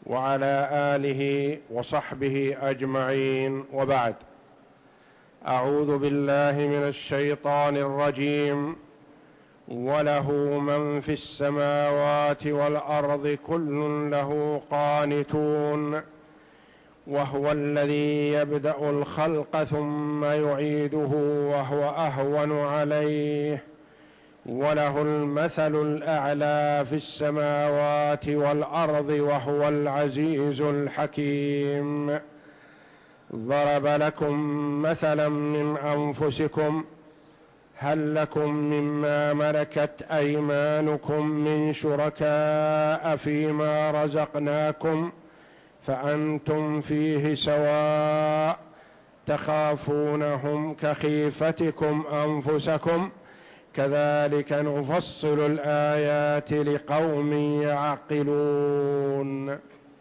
وعلى آله وصحبه أجمعين، وبعد. أعوذ بالله من الشيطان الرجيم. وله من في السماوات والأرض كل له قانتون وهو الذي يبدأ الخلق ثم يعيده وهو أهون عليه وله المثل الأعلى في السماوات والأرض وهو العزيز الحكيم. ضرب لكم مثلا من أنفسكم هل لكم مما ملكت أيمانكم من شركاء فيما رزقناكم فأنتم فيه سواء تخافونهم كخيفتكم أنفسكم كذلك نفصل الآيات لقوم يعقلون.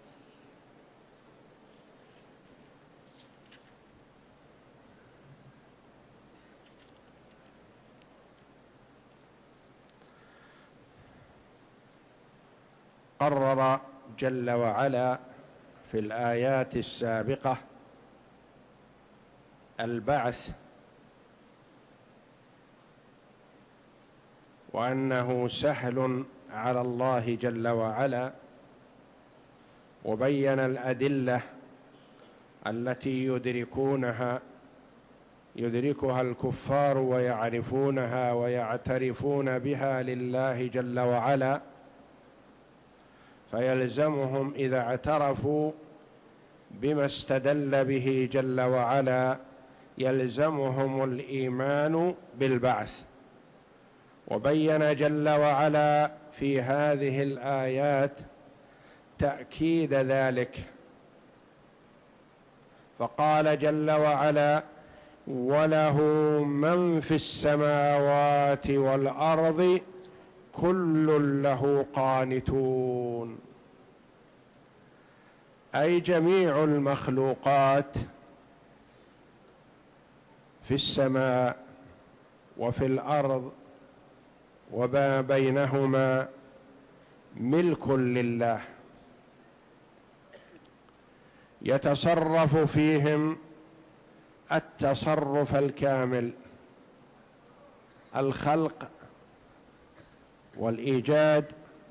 قرر جل وعلا في الآيات السابقة البعث، وأنه سهل على الله جل وعلا، وبين الأدلة التي يدركها الكفار ويعرفونها ويعترفون بها لله جل وعلا، فيلزمهم إذا اعترفوا بما استدل به جل وعلا يلزمهم الإيمان بالبعث. وبين جل وعلا في هذه الآيات تأكيد ذلك، فقال جل وعلا: وله من في السماوات والأرض كل له قانتون، أي جميع المخلوقات في السماء وفي الأرض وما بينهما ملك لله، يتصرف فيهم التصرف الكامل، الخلق والإيجاد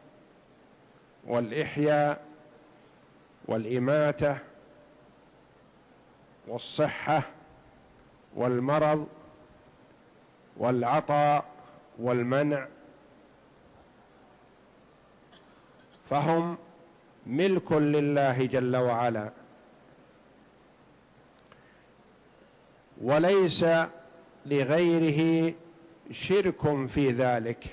والإحياء والإماتة والصحة والمرض والعطاء والمنع، فهم ملك لله جل وعلا، وليس لغيره شرك في ذلك.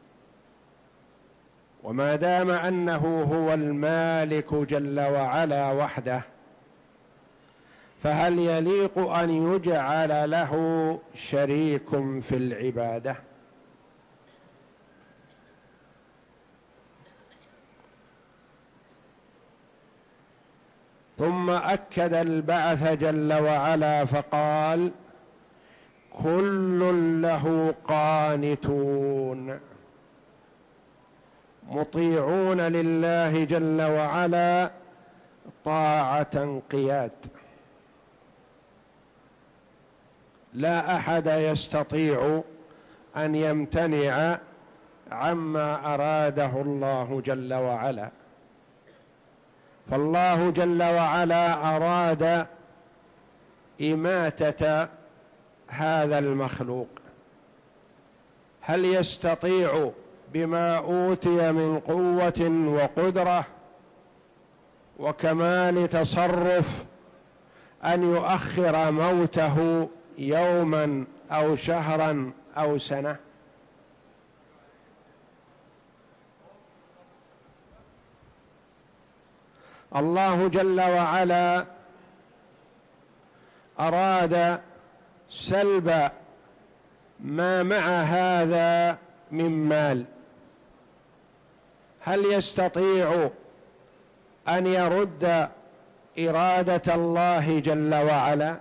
وما دام أنه هو المالك جل وعلا وحده، فهل يليق أن يجعل له شريك في العبادة؟ ثم أكد البعث جل وعلا فقال: كل له قانتون، مطيعون لله جل وعلا طاعة انقياد، لا أحد يستطيع أن يمتنع عما أراده الله جل وعلا. فالله جل وعلا أراد إماتة هذا المخلوق، هل يستطيع بما أوتي من قوة وقدرة وكمال تصرف أن يؤخر موته يوما أو شهرا أو سنة؟ الله جل وعلا أراد سلب ما مع هذا من مال، هل يستطيع أن يرد إرادة الله جل وعلا؟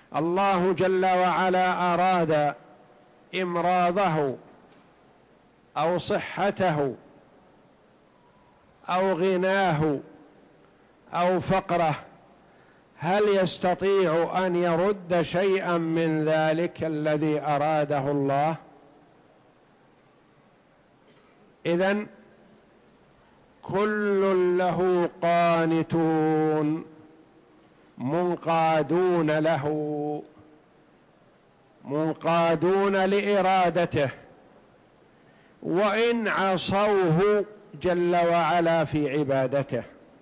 الله جل وعلا أراد إمراضه أو صحته أو غناه أو فقره، هل يستطيع أن يرد شيئا من ذلك الذي أراده الله؟ إذن كل له قانتون منقادون له، منقادون لإرادته، وإن عصوه جل وعلا في عبادته،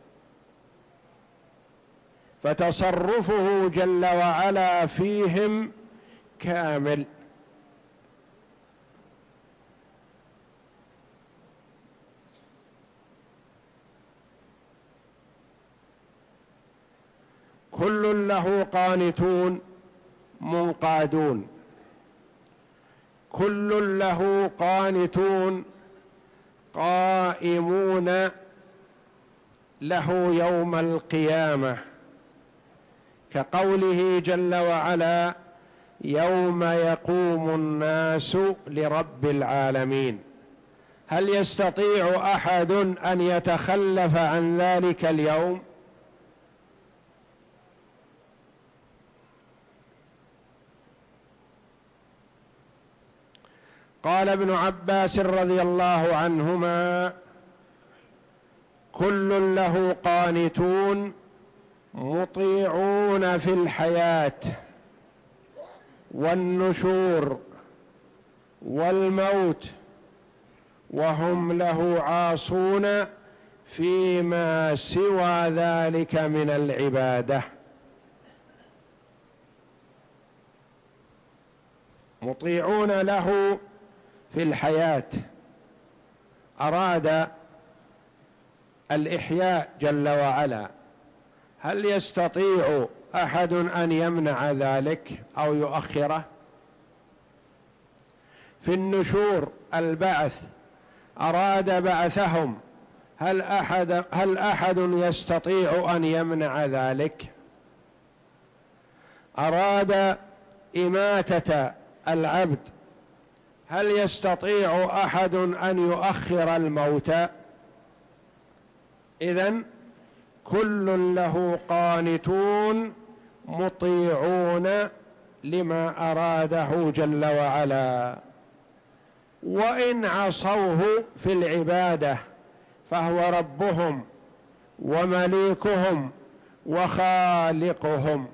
فتصرفه جل وعلا فيهم كامل. كل له قانتون منقادون، كل له قانتون قائمون له يوم القيامة، كقوله جل وعلا: يوم يقوم الناس لرب العالمين. هل يستطيع أحد أن يتخلف عن ذلك اليوم؟ قال ابن عباس رضي الله عنهما: كل له قانتون مطيعون في الحياة والنشور والموت، وهم له عاصون فيما سوى ذلك من العبادة. مطيعون له في الحياة، أراد الإحياء جل وعلا، هل يستطيع أحد أن يمنع ذلك أو يؤخره؟ في النشور البعث، أراد بعثهم، هل أحد يستطيع أن يمنع ذلك؟ أراد إماتة العبد، هل يستطيع أحد أن يؤخر الموت؟ إذن كل له قانتون مطيعون لما أراده جل وعلا، وإن عصوه في العبادة فهو ربهم ومليكهم وخالقهم.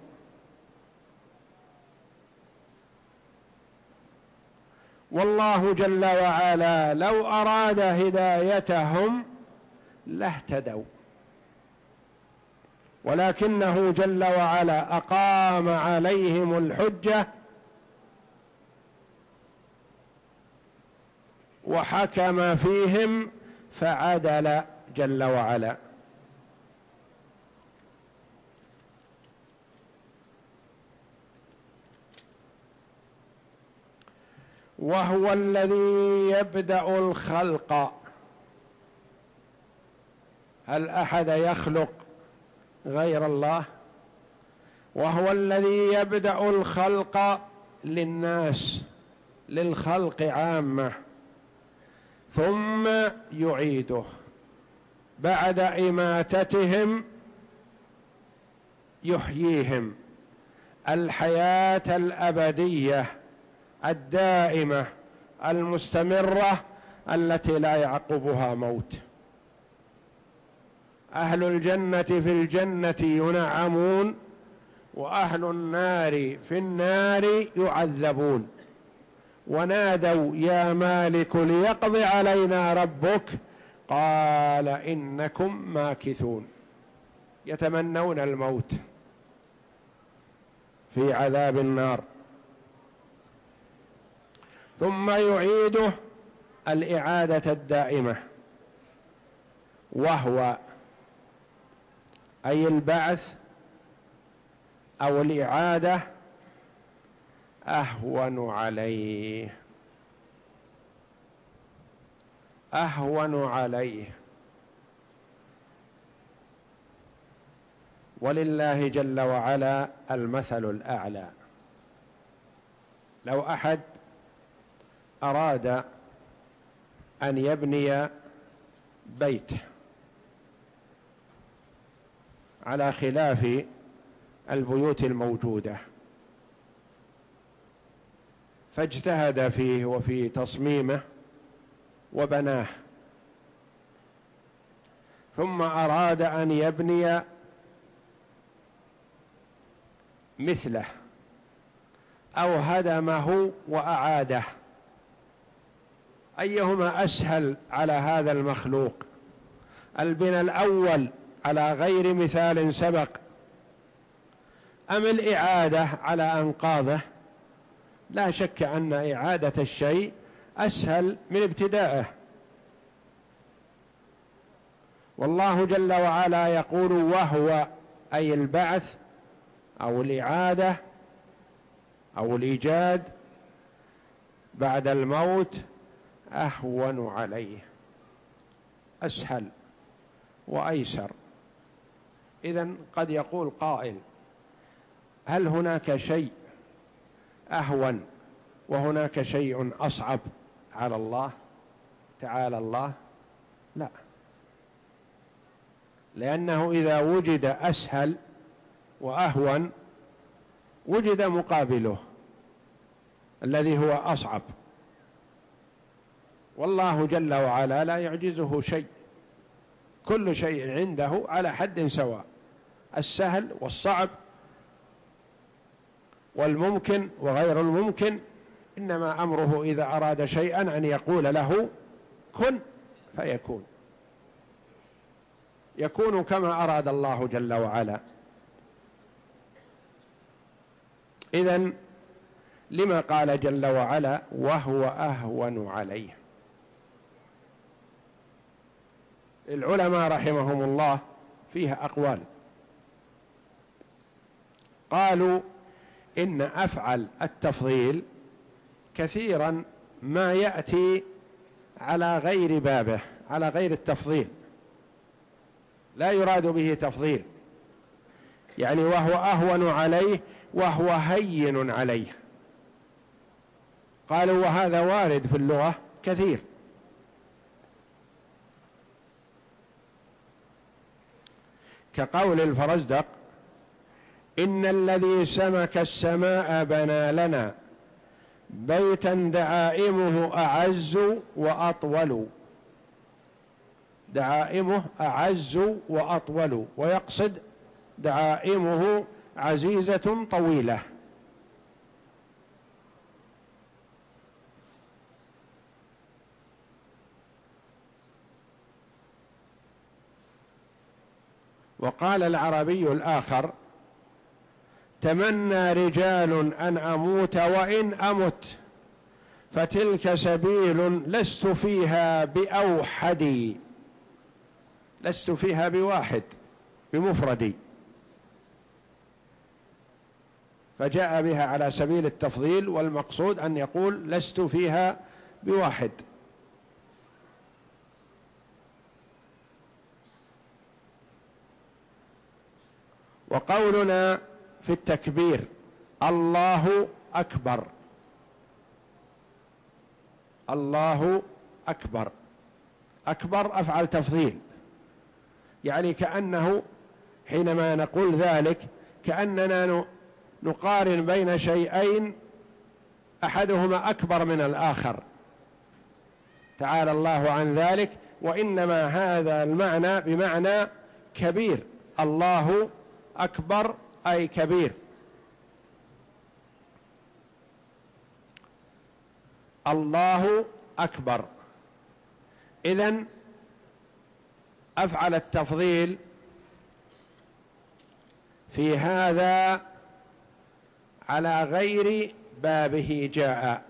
والله جل وعلا لو أراد هدايتهم لاهتدوا، ولكنه جل وعلا أقام عليهم الحجة وحكم فيهم فعدل جل وعلا. وهو الذي يبدأ الخلق، هل أحد يخلق غير الله؟ وهو الذي يبدأ الخلق للناس، للخلق عامة، ثم يعيده بعد إماتتهم، يحييهم الحياة الأبدية الدائمة المستمرة التي لا يعقبها موت. أهل الجنة في الجنة ينعمون، وأهل النار في النار يعذبون. ونادوا: يا مالك ليقض علينا ربك، قال إنكم ماكثون. يتمنون الموت في عذاب النار، ثم يعيده الإعادة الدائمة، وهو أي البعث أو الإعادة أهون عليه، أهون عليه. ولله جل وعلا المثل الأعلى. لو أحد أراد أن يبني بيت على خلاف البيوت الموجودة، فاجتهد فيه وفي تصميمه وبناه، ثم أراد أن يبني مثله أو هدمه وأعاده، أيهما أسهل على هذا المخلوق؟ البناء الأول على غير مثال سبق أم الإعادة على أنقاضه؟ لا شك أن إعادة الشيء أسهل من ابتدائه، والله جل وعلا يقول وهو، أي البعث أو الإعادة أو الإيجاد بعد الموت أهون عليه، أسهل وأيسر. إذن قد يقول قائل: هل هناك شيء أهون وهناك شيء أصعب على الله تعالى الله؟ لا، لأنه إذا وجد أسهل وأهون وجد مقابله الذي هو أصعب، والله جل وعلا لا يعجزه شيء، كل شيء عنده على حد سواء، السهل والصعب والممكن وغير الممكن، إنما أمره إذا أراد شيئا أن يقول له كن فيكون، يكون كما أراد الله جل وعلا. إذن لما قال جل وعلا وهو أهون عليه؟ العلماء رحمهم الله فيها أقوال، قالوا إن أفعل التفضيل كثيرا ما يأتي على غير بابه، على غير التفضيل، لا يراد به تفضيل، يعني وهو أهون عليه وهو هين عليه. قالوا وهذا وارد في اللغة كثير، كقول الفرزدق: إن الذي سمك السماء بنى لنا بيتا دعائمه أعز وأطول. دعائمه أعز وأطول، ويقصد دعائمه عزيزة طويلة. وقال العربي الآخر: تمنى رجال أن أموت وإن أمت، فتلك سبيل لست فيها بأوحدي، لست فيها بواحد بمفردي، فجاء بها على سبيل التفضيل، والمقصود أن يقول لست فيها بواحد. وقولنا في التكبير الله أكبر، الله أكبر، أكبر أفعل تفضيل، يعني كأنه حينما نقول ذلك كأننا نقارن بين شيئين أحدهما أكبر من الآخر، تعالى الله عن ذلك، وإنما هذا المعنى بمعنى كبير، الله أكبر أي كبير. الله أكبر. إذن أفعل التفضيل في هذا على غير بابه جاء،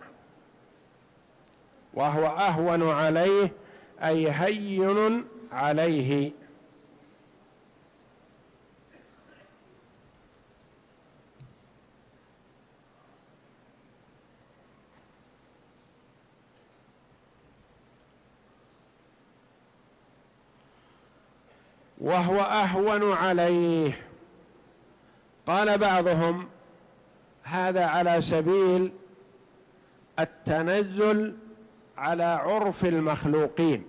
وهو أهون عليه أي هين عليه. وهو أهون عليه، قال بعضهم هذا على سبيل التنزل على عرف المخلوقين.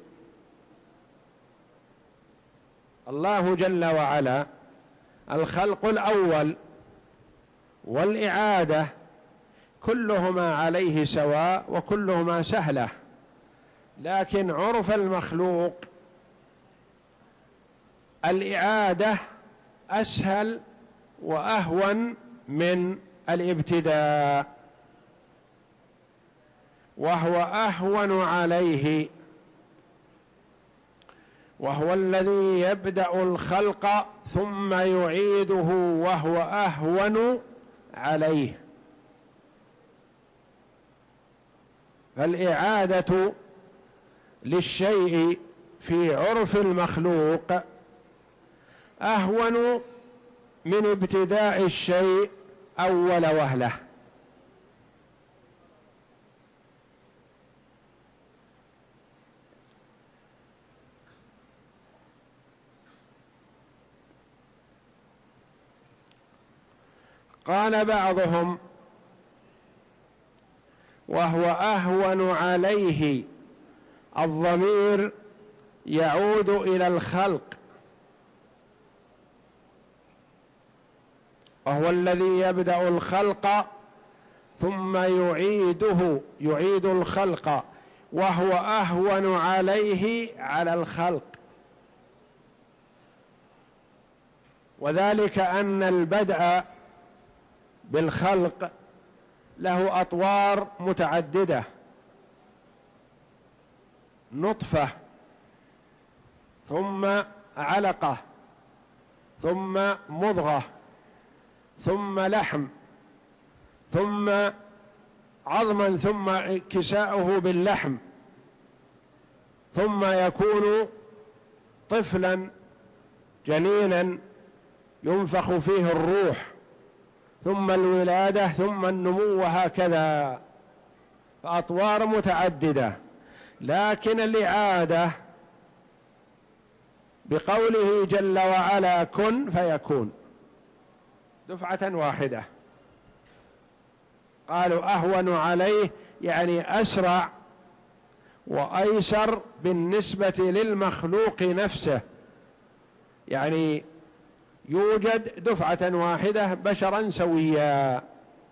الله جل وعلا الخلق الأول والإعادة كلهما عليه سواء وكلهما سهلة، لكن عرف المخلوق الإعادة أسهل وأهون من الابتداء، وهو أهون عليه، وهو الذي يبدأ الخلق ثم يعيده وهو أهون عليه. فالإعادة للشيء في عرف المخلوق أهون من ابتداء الشيء أول وهلة. قال بعضهم: وهو أهون عليه، الضمير يعود إلى الخلق، وهو الذي يبدأ الخلق ثم يعيد الخلق، وهو أهون عليه على الخلق. وذلك أن البدء بالخلق له أطوار متعددة: نطفة، ثم علقة، ثم مضغة، ثم لحم، ثم عظما، ثم كساؤه باللحم، ثم يكون طفلا جنينا ينفخ فيه الروح، ثم الولادة، ثم النمو، وهكذا، فأطوار متعددة. لكن الإعادة بقوله جل وعلا كن فيكون دفعة واحدة. قالوا أهون عليه يعني أسرع وأيسر بالنسبة للمخلوق نفسه، يعني يوجد دفعة واحدة بشرا سويا.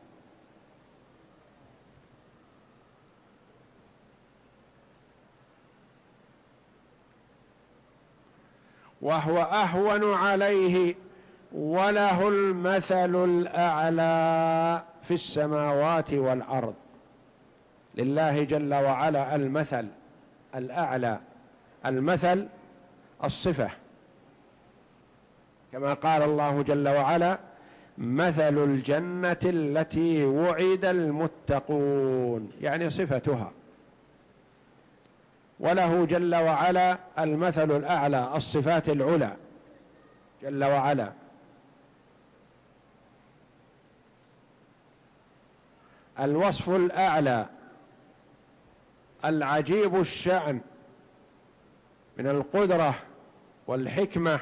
وهو أهون عليه وله المثل الأعلى في السماوات والأرض. لله جل وعلا المثل الأعلى. المثل الصفة، كما قال الله جل وعلا: مثل الجنة التي وعد المتقون، يعني صفتها. وله جل وعلا المثل الأعلى، الصفات العلى جل وعلا. الوصف الأعلى العجيب الشأن من القدرة والحكمة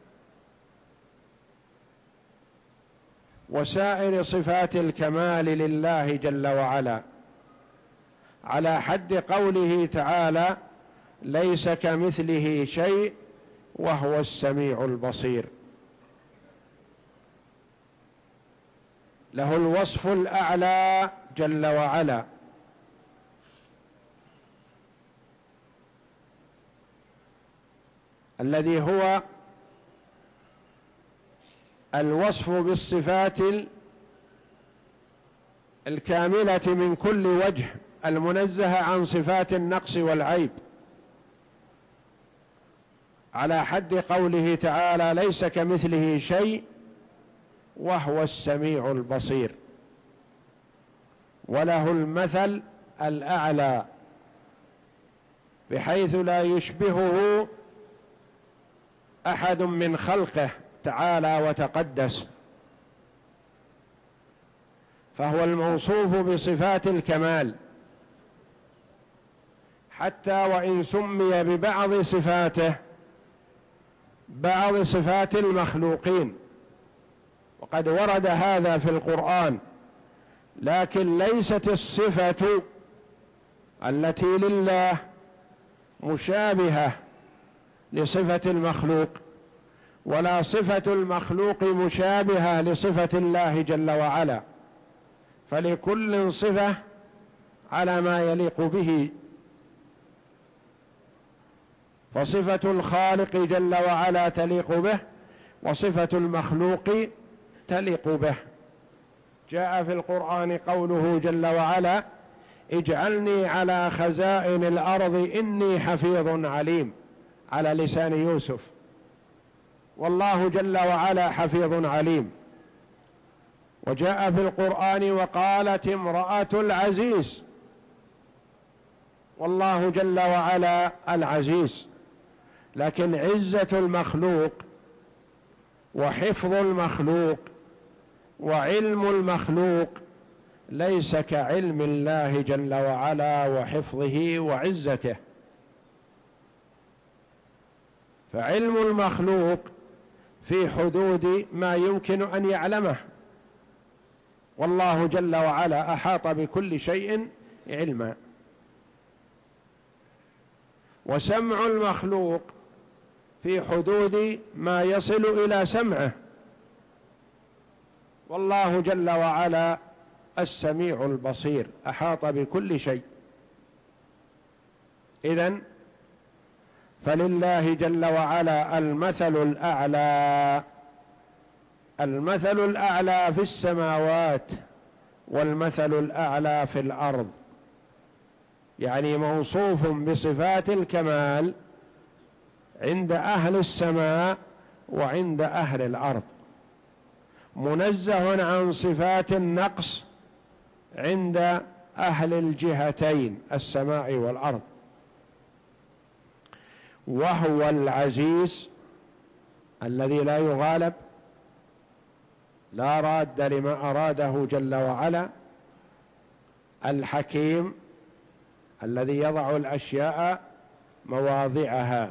وسائر صفات الكمال لله جل وعلا، على حد قوله تعالى: ليس كمثله شيء وهو السميع البصير. له الوصف الأعلى جل وعلا، الذي هو الوصف بالصفات الكاملة من كل وجه، المنزهة عن صفات النقص والعيب، على حد قوله تعالى: ليس كمثله شيء وهو السميع البصير. وله المثل الأعلى بحيث لا يشبهه أحد من خلقه تعالى وتقدس، فهو الموصوف بصفات الكمال، حتى وإن سمي ببعض صفاته بعض صفات المخلوقين، وقد ورد هذا في القرآن، لكن ليست الصفة التي لله مشابهة لصفة المخلوق، ولا صفة المخلوق مشابهة لصفة الله جل وعلا، فلكل صفة على ما يليق به، فصفة الخالق جل وعلا تليق به، وصفة المخلوق تليق به. جاء في القرآن قوله جل وعلا: اجعلني على خزائن الأرض إني حفيظ عليم، على لسان يوسف، والله جل وعلا حفيظ عليم. وجاء في القرآن: وقالت امرأة العزيز، والله جل وعلا العزيز. لكن عزة المخلوق وحفظ المخلوق وعلم المخلوق ليس كعلم الله جل وعلا وحفظه وعزته. فعلم المخلوق في حدود ما يمكن أن يعلمه، والله جل وعلا أحاط بكل شيء علما. وسمع المخلوق في حدود ما يصل إلى سمعه، والله جل وعلا السميع البصير، أحاط بكل شيء. إذن فلله جل وعلا المثل الأعلى، المثل الأعلى في السماوات والمثل الأعلى في الأرض، يعني موصوف بصفات الكمال عند أهل السماء وعند أهل الأرض، منزه عن صفات النقص عند أهل الجهتين السماء والأرض. وهو العزيز الذي لا يغالب، لا راد لما أراده جل وعلا، الحكيم الذي يضع الأشياء مواضعها،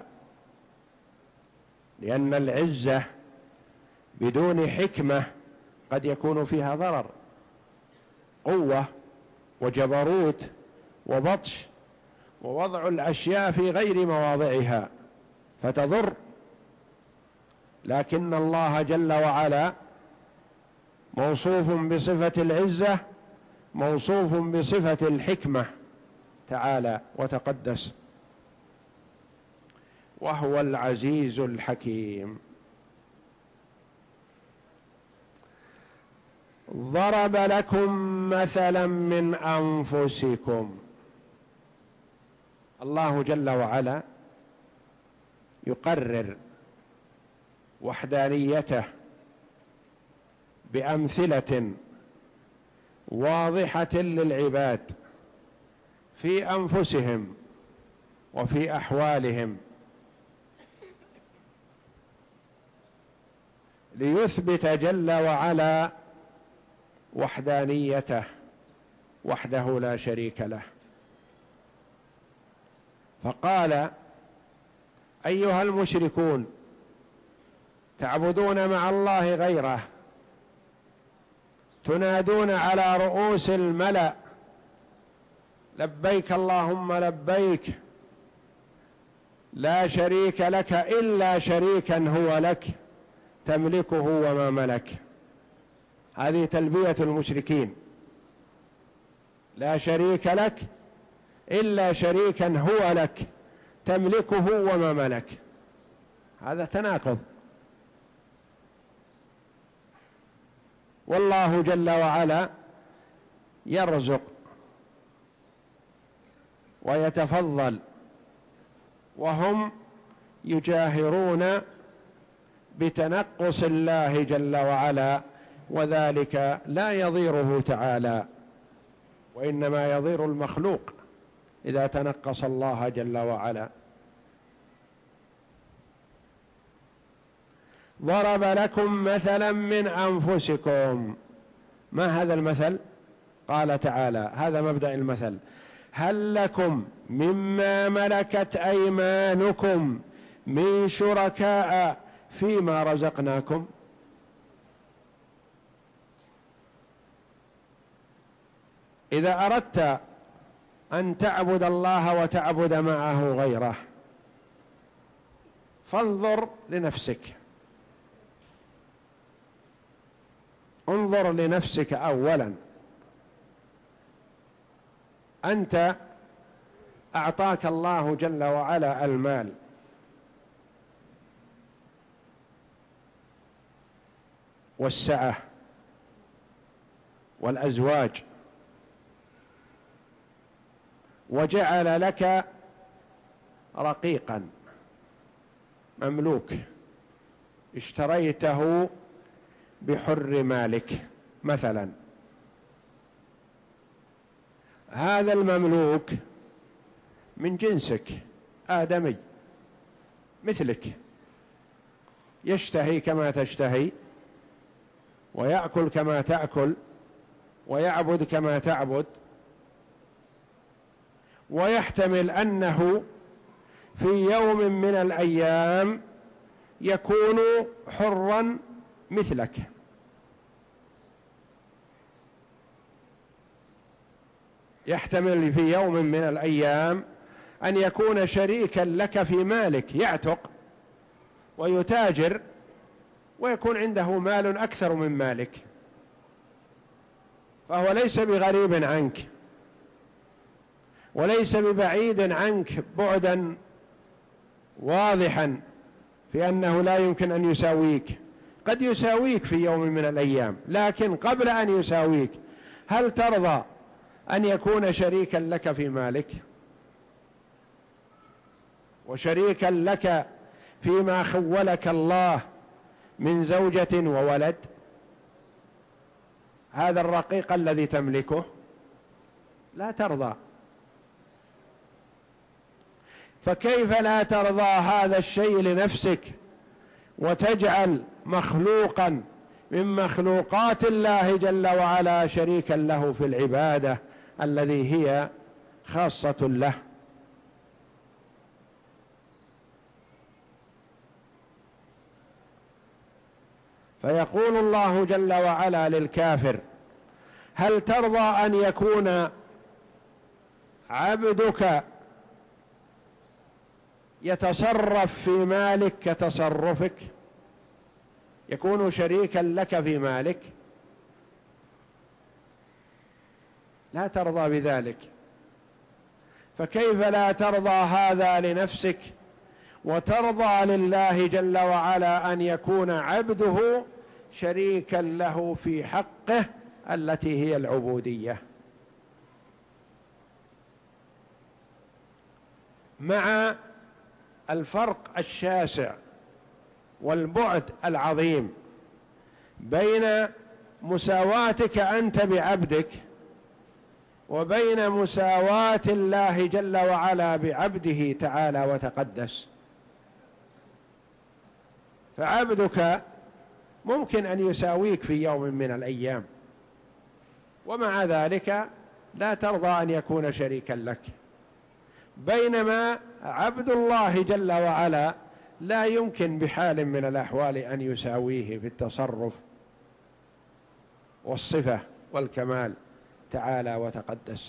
لأن العزة بدون حكمة قد يكون فيها ضرر، قوة وجبروت وبطش، ووضع الأشياء في غير مواضعها فتضر. لكن الله جل وعلا موصوف بصفة العزة، موصوف بصفة الحكمة تعالى وتقدس، وهو العزيز الحكيم. ضرب لكم مثلا من أنفسكم. الله جل وعلا يقرر وحدانيته بأمثلة واضحة للعباد في أنفسهم وفي أحوالهم، ليثبت جل وعلا وحدانيته وحده لا شريك له. فقال: أيها المشركون تعبدون مع الله غيره، تنادون على رؤوس الملأ: لبيك اللهم لبيك، لا شريك لك إلا شريكا هو لك تملكه وما ملك. هذه تلبية المشركين: لا شريك لك إلا شريكا هو لك تملكه وما ملك. هذا تناقض. والله جل وعلا يرزق ويتفضل، وهم يجاهرون بتنقص الله جل وعلا، وذلك لا يضيره تعالى، وإنما يضير المخلوق إذا تنقص الله جل وعلا. ضرب لكم مثلا من أنفسكم. ما هذا المثل؟ قال تعالى: هذا مبدأ المثل: هل لكم مما ملكت أيمانكم من شركاء فيما رزقناكم. إذا أردت أن تعبد الله وتعبد معه غيره، فانظر لنفسك، انظر لنفسك أولا. أنت أعطاك الله جل وعلا المال، والسعة، والأزواج، وجعل لك رقيقا مملوك اشتريته بحر مالك مثلا. هذا المملوك من جنسك، آدمي مثلك، يشتهي كما تشتهي، ويأكل كما تأكل، ويعبد كما تعبد، ويحتمل أنه في يوم من الأيام يكون حرا مثلك، يحتمل في يوم من الأيام أن يكون شريكا لك في مالك، يعتق ويتاجر ويكون عنده مال أكثر من مالك، فهو ليس بغريب عنك، وليس ببعيد عنك بعدا واضحا في أنه لا يمكن أن يساويك. قد يساويك في يوم من الأيام، لكن قبل أن يساويك هل ترضى أن يكون شريكا لك في مالك، وشريكا لك فيما خولك الله من زوجة وولد؟ هذا الرقيق الذي تملكه لا ترضى، فكيف لا ترضى هذا الشيء لنفسك وتجعل مخلوقا من مخلوقات الله جل وعلا شريكا له في العبادة الذي هي خاصة له؟ فيقول الله جل وعلا للكافر: هل ترضى أن يكون عبدك يتصرف في مالك كتصرفك، يكون شريكا لك في مالك؟ لا ترضى بذلك، فكيف لا ترضى هذا لنفسك وترضى لله جل وعلا أن يكون عبده شريكا له في حقه التي هي العبودية، مع الفرق الشاسع والبعد العظيم بين مساواتك أنت بعبدك وبين مساواة الله جل وعلا بعبده تعالى وتقدس. فعبدك ممكن أن يساويك في يوم من الأيام، ومع ذلك لا ترضى أن يكون شريكا لك، بينما عبد الله جل وعلا لا يمكن بحال من الأحوال أن يساويه في التصرف والصفة والكمال تعالى وتقدس.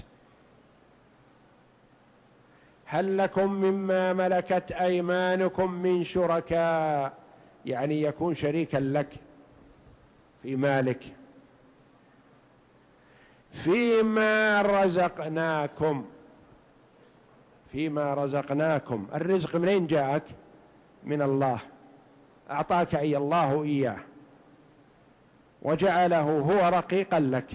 هل لكم مما ملكت أيمانكم من شركاء، يعني يكون شريكا لك في مالك، فيما رزقناكم. فيما رزقناكم، الرزق منين جاءك؟ من الله، أعطاك أي الله إياه وجعله هو رقيقا لك،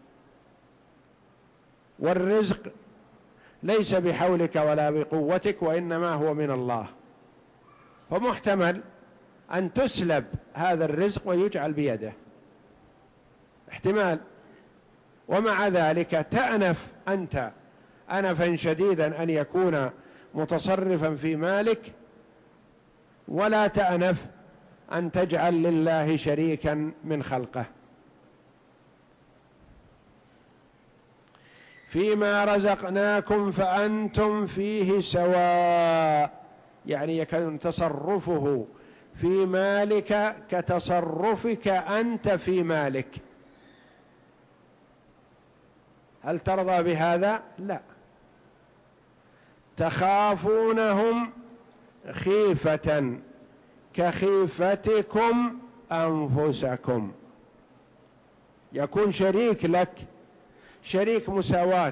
والرزق ليس بحولك ولا بقوتك، وإنما هو من الله، فمحتمل أن تسلب هذا الرزق ويجعل بيده، احتمال، ومع ذلك تأنف أنت أنفا شديدا أن يكون متصرفا في مالك، ولا تأنف أن تجعل لله شريكا من خلقه. فيما رزقناكم فأنتم فيه سواء، يعني يكون تصرفه في مالك كتصرفك أنت في مالك. هل ترضى بهذا؟ لا، تخافونهم خيفة كخيفتكم أنفسكم. يكون شريك لك، شريك مساواة،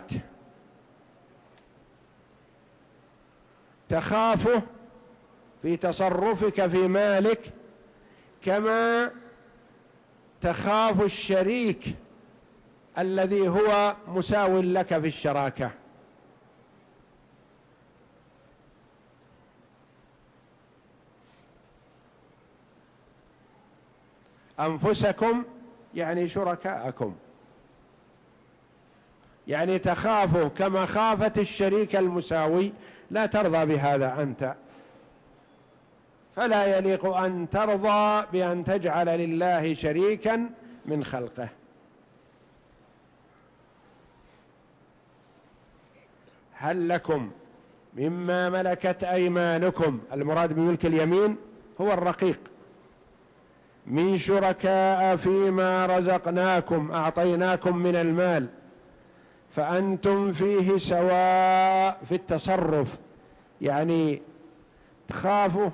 تخافه في تصرفك في مالك كما تخاف الشريك الذي هو مساو لك في الشراكة. أنفسكم يعني شركاءكم، يعني تخافه كما خافت الشريك المساوي، لا ترضى بهذا أنت، فلا يليق أن ترضى بأن تجعل لله شريكا من خلقه. هل لكم مما ملكت أيمانكم، المراد بملك اليمين هو الرقيق، من شركاء فيما رزقناكم، أعطيناكم من المال، فأنتم فيه سواء في التصرف، يعني تخافوا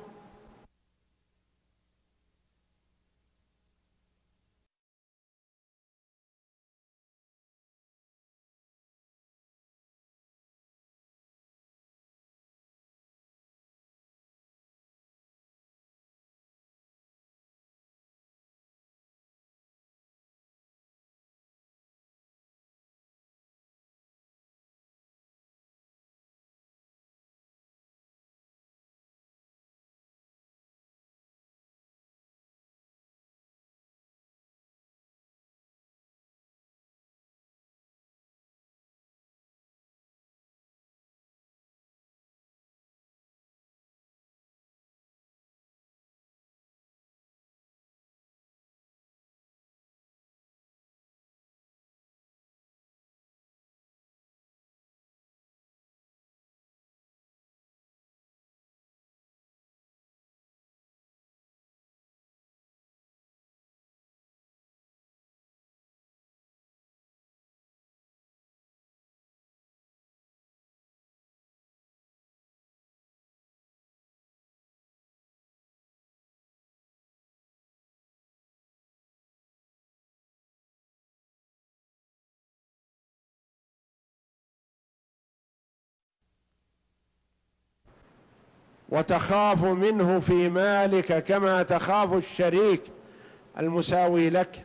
وتخاف منه في مالك كما تخاف الشريك المساوي لك،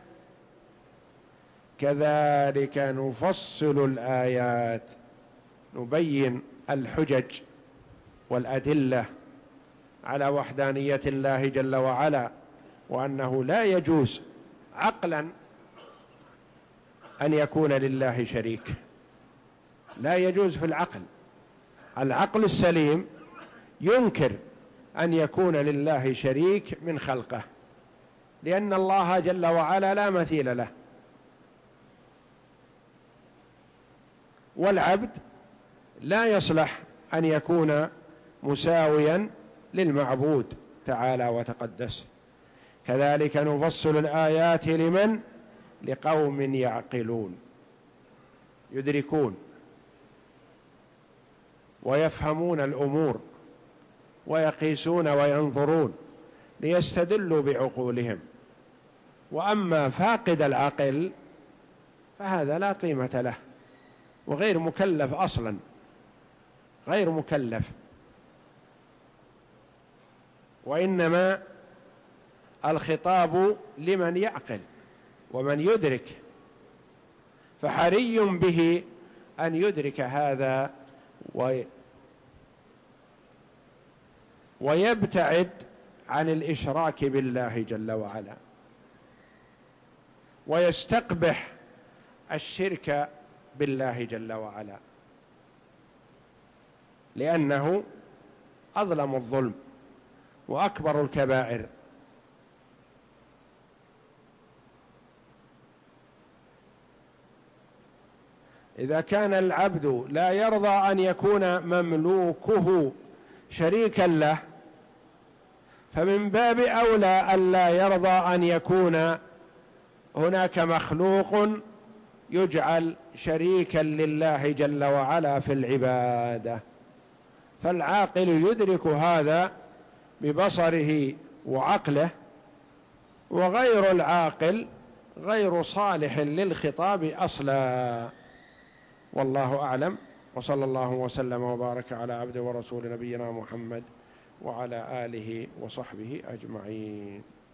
كذلك نفصل الآيات، نبين الحجج والأدلة على وحدانية الله جل وعلا، وأنه لا يجوز عقلا أن يكون لله شريك، لا يجوز في العقل، العقل السليم ينكر أن يكون لله شريك من خلقه، لأن الله جل وعلا لا مثيل له، والعبد لا يصلح أن يكون مساويا للمعبود تعالى وتقدس. كذلك نفصل الآيات لمن؟ لقوم يعقلون، يدركون ويفهمون الأمور ويقيسون وينظرون ليستدلوا بعقولهم. وأما فاقد العقل فهذا لا قيمة له وغير مكلف أصلا، غير مكلف، وإنما الخطاب لمن يعقل ومن يدرك، فحري به أن يدرك هذا ويبتعد عن الإشراك بالله جل وعلا، ويستقبح الشرك بالله جل وعلا، لأنه أظلم الظلم وأكبر الكبائر. إذا كان العبد لا يرضى أن يكون مملوكه شريكا له، فمن باب أولى ألا يرضى أن يكون هناك مخلوق يجعل شريكا لله جل وعلا في العبادة. فالعاقل يدرك هذا ببصره وعقله، وغير العاقل غير صالح للخطاب أصلا. والله أعلم، وصلى الله وسلم وبارك على عبده ورسول نبينا محمد وعلى آله وصحبه أجمعين.